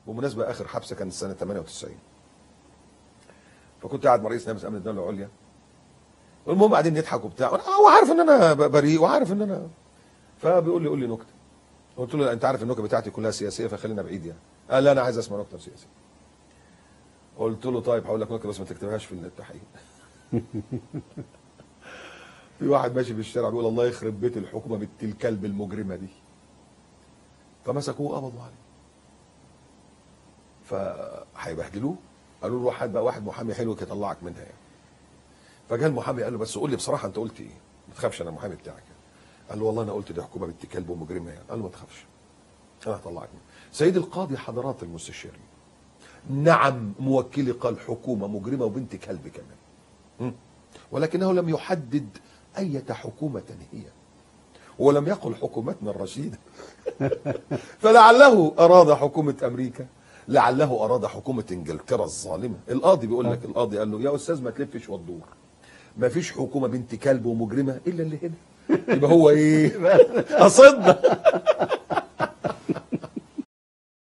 بمناسبه اخر حبسه كانت سنه 98. فكنت قاعد مع رئيس نائب امن الدوله العليا، المهم قاعدين نضحك وبتاع، هو عارف ان انا بريء وعارف ان انا، فبيقول لي قول لي نكته. قلت له انت عارف النكته بتاعتي كلها سياسيه فخلينا بعيد يعني. قال لا انا عايز اسمع نكته سياسيه. قلت له طيب هقول لك نكته بس ما تكتبهاش في التحقيق. في واحد ماشي في الشارع بيقول الله يخرب بيت الحكومه بنت الكلب المجرمه دي. فمسكوه وقبضوا عليه. فهيبهدلوه. قالوا له روح هات بقى واحد محامي حلو يطلعك منها يعني. فجاء المحامي قال له بس قول لي بصراحه انت قلت ايه؟ ما تخافش انا المحامي بتاعك يعني. قال له والله انا قلت دي حكومه بنت كلب ومجرمه يعني. قال له ما تخافش انا هطلعك منها. سيدي القاضي حضرات المستشارين، نعم موكلي قال حكومه مجرمه وبنت كلب كمان، ولكنه لم يحدد أية حكومة هي، ولم يقل حكومتنا الرشيدة. فلعله أراد حكومة أمريكا، لعله أراد حكومة إنجلترا الظالمة. القاضي بيقول لك، القاضي قال له يا أستاذ ما تلفش وتدور، ما فيش حكومة بنت كلب ومجرمة إلا اللي هنا. يبقى هو إيه؟ قصدنا.